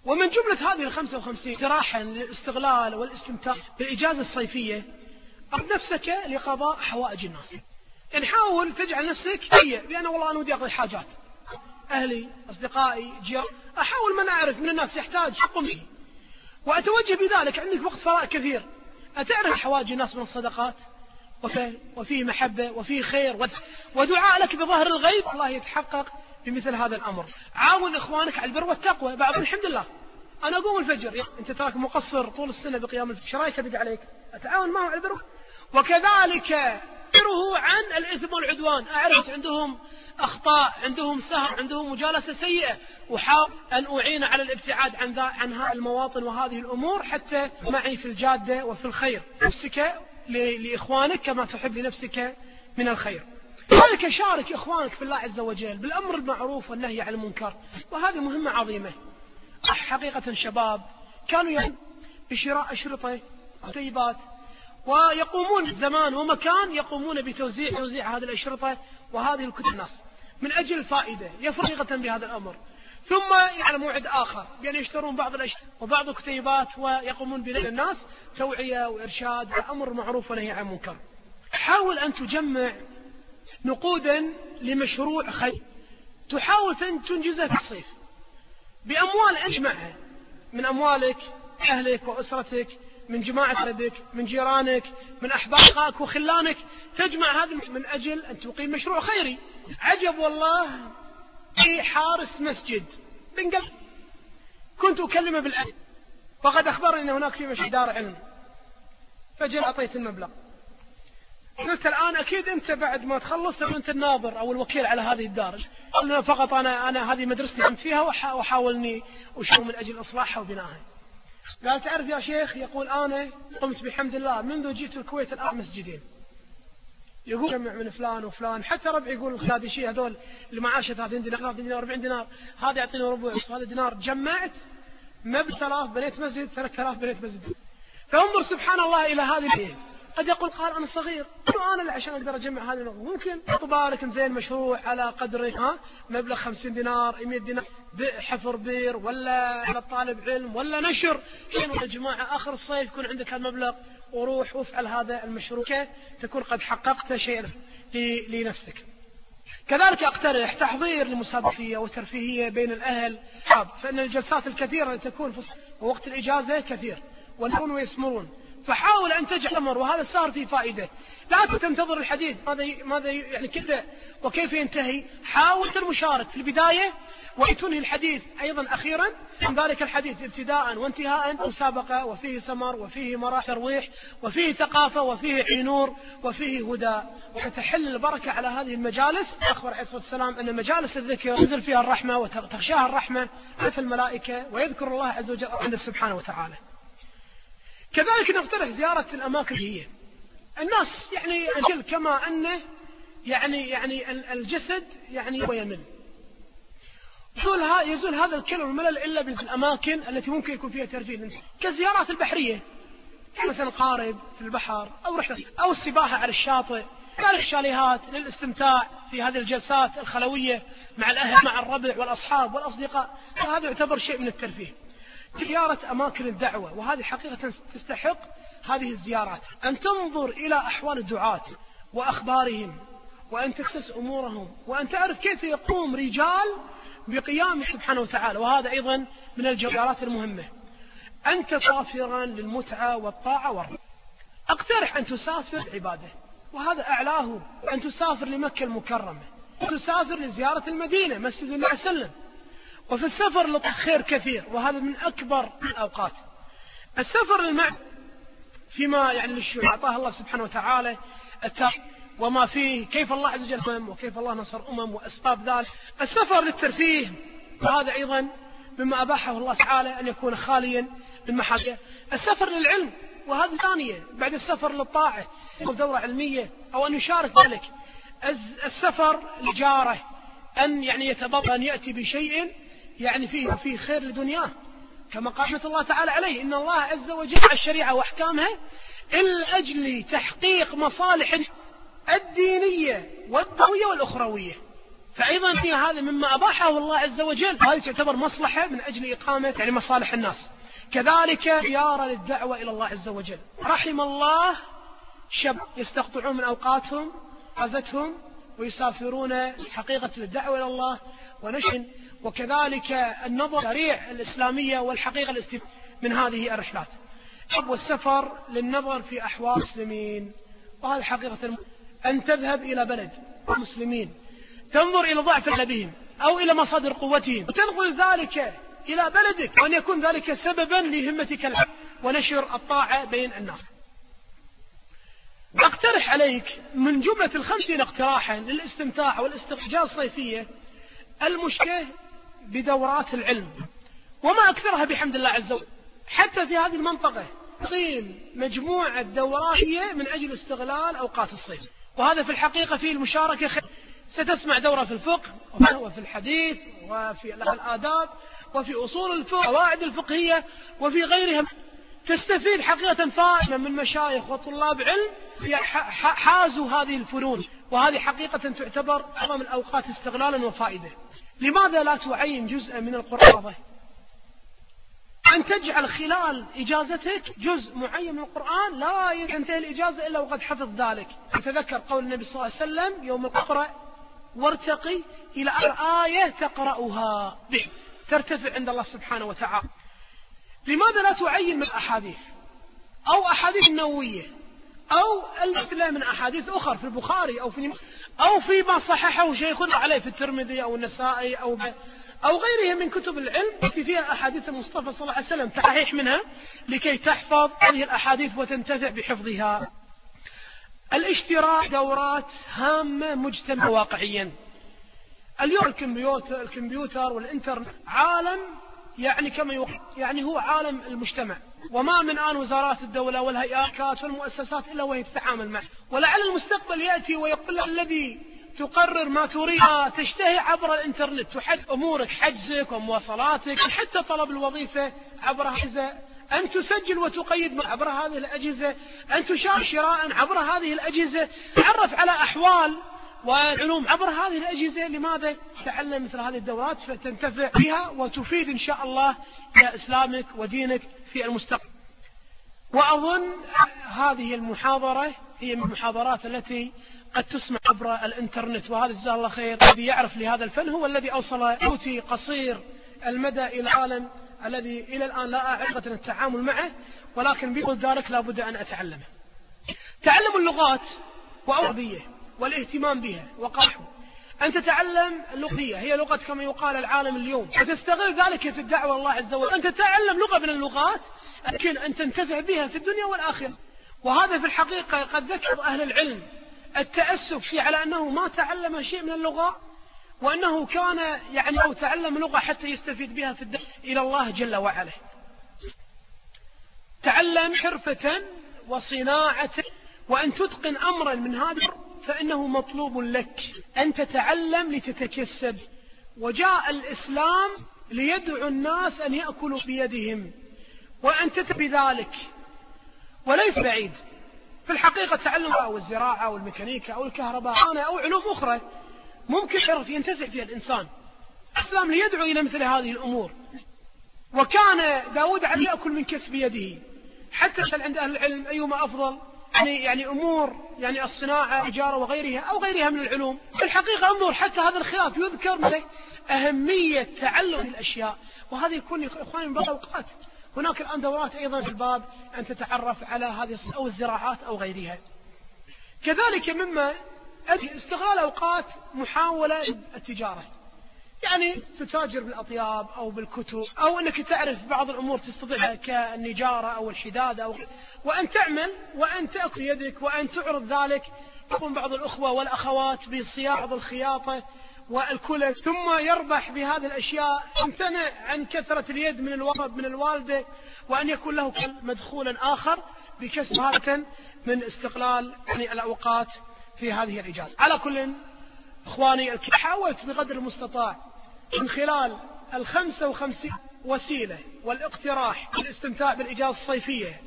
ومن جملة هذه 55 اقتراحا للاستغلال والاستمتاع بالإجازة الصيفية، أعد نفسك لقضاء حوائج الناس. يعني حاول تجعل نفسك بأن والله أنا ودي أقضي حاجات أهلي، أصدقائي، جيراني، أحاول من أعرف من الناس يحتاج أقوم به، وأتوجه بذلك. عندك وقت فراغ كثير، أتعرف حوائج الناس من الصدقات، وفيه محبة وفيه خير ودعاء لك بظهر الغيب، الله يتحقق بمثل هذا الأمر. عاون إخوانك على البر والتقوى. بعض الحمد لله أنا أقوم الفجر، أنت تراك مقصر طول السنة بقيام الفجر، شرايك بقى عليك، أتعاون معه على البر، وكذلك أخبره عن الإثم والعدوان. أعرف عندهم أخطاء، عندهم سهر، عندهم مجالسة سيئة، وحاول أن أعين على الابتعاد عن هذه المواطن وهذه الأمور حتى معي في الجادة وفي الخير. نفسك لإخوانك كما تحب لنفسك من الخير. ذلك شارك إخوانك في الله عز وجل بالأمر المعروف والنهي عن المنكر، وهذه مهمة عظيمة. حقيقة شباب كانوا بشراء أشرطة طيبات، ويقومون زمان ومكان يقومون بتوزيع هذه الأشرطة وهذه الكتب الناس من أجل الفائدة، يفرغة بهذا الأمر. ثم على موعد آخر بأن يشترون بعض الأشياء وبعض الكتيبات ويقومون بنقل الناس توعية وإرشاد وأمر معروف ونهي عن منكر. حاول أن تجمع نقودا لمشروع خير تحاول تنجزه في الصيف بأموال أجمعها من أموالك، أهلك وأسرتك، من جماعة ردك، من جيرانك، من أحبابك وخلانك، تجمع هذا من أجل أن تقيم مشروع خيري. عجب والله في حارس مسجد بن قلب كنت أكلمه بالأهل، فقد أخبرني أن هناك في مشروع دار علم، فجل أعطيت المبلغ. قلت الآن أكيد أنت بعد ما تخلص أنت الناظر أو الوكيل على هذه الدار، قلنا فقط أنا هذه مدرستي قمت فيها وحاولني أشوف من أجل إصلاحها وبنائها. قال تعرف يا شيخ، يقول أنا قمت بحمد الله منذ جيت الكويت الآن مسجدين، يقول جمع من فلان وفلان، حتى ربع يقول هذا شيء، هذول المعاشة 30 دينار 30 دينار 40 دينار، هذا يعطيني ربع، هذا دينار، جمعت مبلغ 3000 بنيت مسجد، 3000 بنيت مسجد. فانظر سبحان الله إلى هذه الأيام. قد يقول قال أنا صغير، أنا اللي عشان أقدر أجمع هذه الأمور، ممكن تبارك زين مشروع على قدرك، مبلغ 50 دينار 100 دينار، حفر بير ولا على طالب علم ولا نشر شنو يا جماعة، آخر الصيف يكون عندك هالمبلغ وروح وافعل هذا المشروع، تكون قد حققت شيئا لنفسك. كذلك أقترح تحضير لمسابقة وترفيهية بين الأهل، فإن الجلسات الكثيرة التي تكون في وقت الإجازة كثير والنون ويسمرون، فحاول أن تجعل أمر، وهذا السهر فيه فائدة. لا تنتظر الحديث ماذا يعني كذا وكيف ينتهي، حاول المشارك في البداية وتنهي الحديث أيضا أخيرا من ذلك الحديث ابتداء وانتهاء، مسابقة وفيه سمر وفيه مراح ترويح وفيه ثقافة وفيه نور وفيه هدى، وتحل البركة على هذه المجالس. أخبر عليه الصلاة والسلام أن مجالس الذكر تنزل فيها الرحمة وتغشاها الرحمة مثل الملائكة، ويذكر الله عز وجل عند سبحانه وتعالى. كذلك نقترح زيارة الأماكن هي الناس يعني الجل كما أنه يعني الجسد يعني ويمل، يزول هذا الكل والملل إلا بالأماكن التي ممكن يكون فيها ترفيه، كالزيارات البحرية مثلا قارب في البحر أو رحلة أو السباحة على الشاطئ، كذلك الشاليهات للاستمتاع في هذه الجلسات الخلوية مع الأهل مع الربع والأصحاب والأصدقاء، هذا يعتبر شيء من الترفيه. زيارة أماكن الدعوة، وهذه حقيقة تستحق هذه الزيارات، أن تنظر إلى أحوال الدعاة وأخبارهم، وأن تخصص أمورهم، وأن تعرف كيف يقوم رجال بقيام سبحانه وتعالى، وهذا أيضا من الزيارات المهمة. أنت سافرا للمتعة والطاعة والرحمة، اقترح أن تسافر عبادة، وهذا أعلاه، أن تسافر لمكة المكرمة، تسافر لزيارة المدينة مسجد النبي صلى الله عليه وسلم. وفي السفر للخير كثير، وهذا من أكبر الأوقات. السفر للمعنى فيما يعني للشيوع أعطاه الله سبحانه وتعالى وما فيه، كيف الله عز وجل وكيف الله نصر وأسباب ذلك. السفر للترفيه، وهذا أيضا مما أباحه الله تعالى أن يكون خاليا من محاجة. السفر للعلم، وهذا ثانية بعد السفر للطاعة أو دورة علمية أو أن يشارك ذلك. السفر لجاره، أن يعني يتبطل أن يأتي بشيء يعني فيه خير لدنياه، كما قال رحمة الله تعالى عليه إن الله عز وجل الشريعة وأحكامها إلا أجل تحقيق مصالح الدينية والدنيوية والأخروية. فأيضا هذا مما أباحه الله عز وجل، هذه تعتبر مصلحة من أجل إقامة يعني مصالح الناس. كذلك زيارة للدعوة إلى الله عز وجل. رحم الله شباب يستقطعون من أوقاتهم عزتهم ويسافرون حقيقة للدعوة إلى الله ونشر، وكذلك النظر سريع الإسلامية والحقيقة الاستفادة من هذه الرحلات والسفر للنظر في أحوال المسلمين. وهذه حقيقة أن تذهب إلى بلد المسلمين تنظر إلى ضعف بهم أو إلى مصادر قوتهم وتنقل ذلك إلى بلدك، وأن يكون ذلك سببا لهمتك ونشر الطاعة بين الناس. أقترح عليك من جملة 50 اقتراحا للاستمتاع والاسترجاع الصيفية المشكلة بدورات العلم، وما أكثرها بحمد الله عز وجل. حتى في هذه المنطقة تقيم مجموعة دورات من أجل استغلال أوقات الصيف، وهذا في الحقيقة فيه المشاركة خير. ستسمع دورة في الفقه وفي الحديث وفي الآداب وفي أصول الفقه قواعد الفقهية وفي غيرها. تستفيد حقيقة فائدة من مشايخ وطلاب علم حازوا هذه الفنون، وهذه حقيقة تعتبر أعظم الأوقات استغلالا وفائدة. لماذا لا تعين جزءا من القرآن؟ أن تجعل خلال إجازتك جزء معين من القرآن لا ينتهي الإجازة إلا وقد حفظ ذلك. تذكر قول النبي صلى الله عليه وسلم يوم اقرأ وارتقي إلى آية تقرأها به ترتفع عند الله سبحانه وتعالى. لماذا لا تعين من الأحاديث أو أحاديث النووية أو المثلى من أحاديث أخرى في البخاري أو فيما صححه شيخنا عليه في الترمذي أو النسائي أو غيرها من كتب العلم فيها أحاديث المصطفى صلى الله عليه وسلم تصحيح منها لكي تحفظ هذه الأحاديث وتنتفع بحفظها. الاشتراك دورات هامة مجتمع واقعيا. اليوم الكمبيوتر والإنترنت عالم يعني كما يقول يعني هو عالم المجتمع، وما من آن وزارات الدولة والهيئات والمؤسسات إلا وهي تتعامل معه. ولعل المستقبل يأتي ويقول الذي تقرر ما تريد تشتهي عبر الإنترنت، تحدد أمورك حجزك ومواصلاتك، حتى طلب الوظيفة عبر هذا، أن تسجل وتقيد عبر هذه الأجهزة، أن تشارك شراء عبر هذه الأجهزة، تعرف على أحوال وعلوم عبر هذه الأجهزة. لماذا؟ تعلم مثل هذه الدورات فتنتفع بها وتفيد إن شاء الله إلى إسلامك ودينك في المستقبل. وأظن هذه المحاضرة هي من المحاضرات التي قد تسمع عبر الإنترنت، وهذا جزاه الله خير. الذي يعرف لهذا الفن هو الذي أوصل صوتي قصير المدى إلى العالم الذي إلى الآن لا أعرف التعامل معه، ولكن بقول ذلك لا بد أن أتعلمه. تعلم اللغات وعربية والاهتمام بها وقاحه. أن تتعلم اللغة هي لغة كما يقال العالم اليوم، وتستغل ذلك في الدعوة الله عز وجل. أن تتعلم لغة من اللغات لكن أن تنتفع بها في الدنيا والآخرة. وهذا في الحقيقة قد ذكر أهل العلم التأسف على أنه ما تعلم شيء من اللغة، وأنه كان يعني أو تعلم لغة حتى يستفيد بها في الدعوة إلى الله جل وعلا. تعلم حرفة وصناعة وأن تتقن أمرا من هذا فإنه مطلوب لك أن تتعلم لتتكسب. وجاء الإسلام ليدعو الناس أن يأكلوا بيدهم وأن تتبع ذلك، وليس بعيد في الحقيقة تعلم أو الزراعة أو الميكانيكا أو الكهرباء أو علوم أخرى ممكن يعرف ينتفع فيها الإنسان. الإسلام ليدعو إلى مثل هذه الأمور. وكان داود عليه يأكل من كسب يده. حتى عند أهل العلم أيهما أفضل، يعني أمور يعني الصناعة التجارة وغيرها أو غيرها من العلوم. في الحقيقة انظر حتى هذا الخلاف يذكر من أهمية تعلم الأشياء، وهذا يكون إخواني من بعض الأوقات هناك الآن دورات أيضا في الباب أن تتعرف على هذه أو الزراعات أو غيرها. كذلك مما استغلال أوقات محاولة التجارة، يعني تتاجر بالأطياب أو بالكتب أو أنك تعرف بعض الأمور تستطيعها كالنجارة أو الحدادة وأن تعمل وأن تأكل يدك وأن تعرض ذلك. يقوم بعض الأخوة والأخوات بصياغة الخياطة والكلف ثم يربح بهذه الأشياء، يمتنع عن كثرة اليد من الورد من الوالدة، وأن يكون له مدخولا آخر بكسب هذا من استقلال يعني الأوقات في هذه الإجازة. على كل إخواني حاولت بقدر المستطاع من خلال 55 وسيلة والاقتراح والاستمتاع بالإجازة الصيفية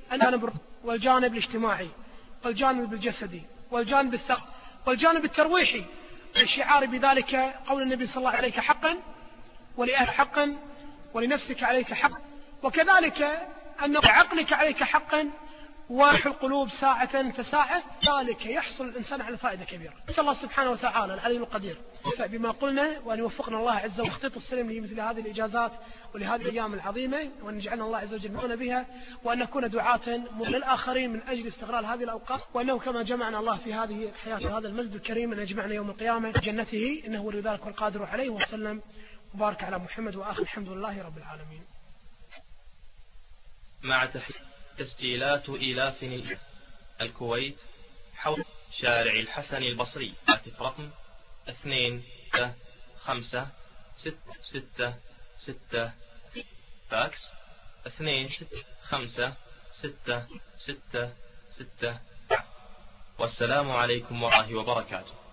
والجانب الاجتماعي والجانب الجسدي والجانب الثقافي والجانب الترويحي الشعار بذلك قول النبي صلى الله عليه حقا ولأهل حقا ولنفسك عليك حق، وكذلك أن عقلك عليك حقا وروح القلوب ساعة فساعة، ذلك يحصل الإنسان على فائدة كبيرة. نسأل الله سبحانه وتعالى العليم القدير بما قلنا، وأن يوفقنا الله عز وجل تخطيط السلم لمثل هذه الإجازات ولهذه الأيام العظيمة، وأن يجعلنا الله عز وجل معنا بها، وأن نكون دعاة للآخرين من أجل استغلال هذه الأوقات، وأنه كما جمعنا الله في هذه الحياة في هذا المسجد الكريم أن يجمعنا يوم القيامة جنته، إنه ولي ذلك والقادر عليه، وسلم وبارك على محمد وآخر الحمد لله رب العالمين. مع تسجيلات إيلاف الكويت حول شارع الحسن البصري، هاتف رقم 2-5-6-6-6، فاكس 2-5-6-6-6. والسلام عليكم ورحمة الله وبركاته.